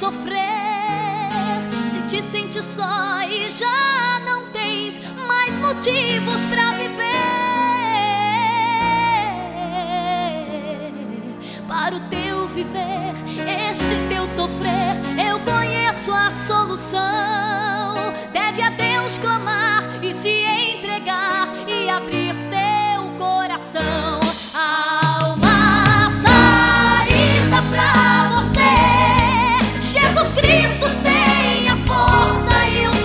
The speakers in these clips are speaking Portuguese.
sofrer, se te sente só e já não tens mais motivos pra viver, para o teu viver, este teu sofrer, eu conheço a solução. Deve a Deus clamar e se entregar e abrir teu coração. Há uma saída pra você. Jesus Cristo tem a força e o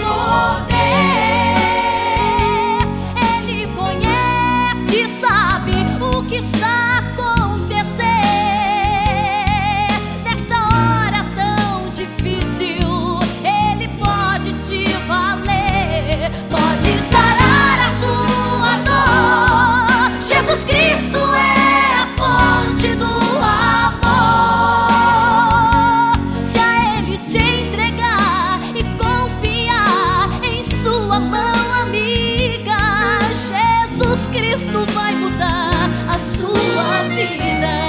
poder. Ele conhece e sabe o que está a acontecer. Nesta hora tão difícil, Ele pode te valer, pode sarar a tua dor. Jesus Cristo é a fonte do amor. Se a Ele se entregar e confiar em sua mão amiga, Jesus Cristo vai mudar a sua vida.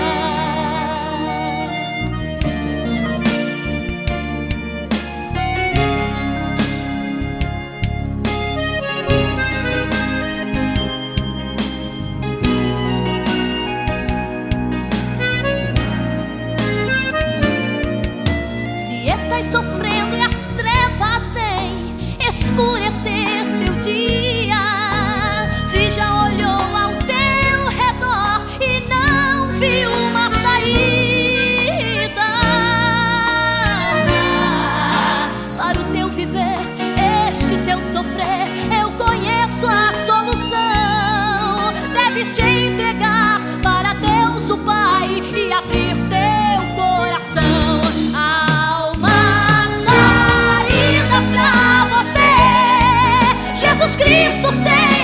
Estás sofrendo e as trevas vêm escurecer teu dia. Se já olhou ao teu redor e não viu uma saída para o teu viver, este teu sofrer, eu conheço a solução. Deves te entregar para Deus o Pai e abrir teu coração. Jesus Cristo tem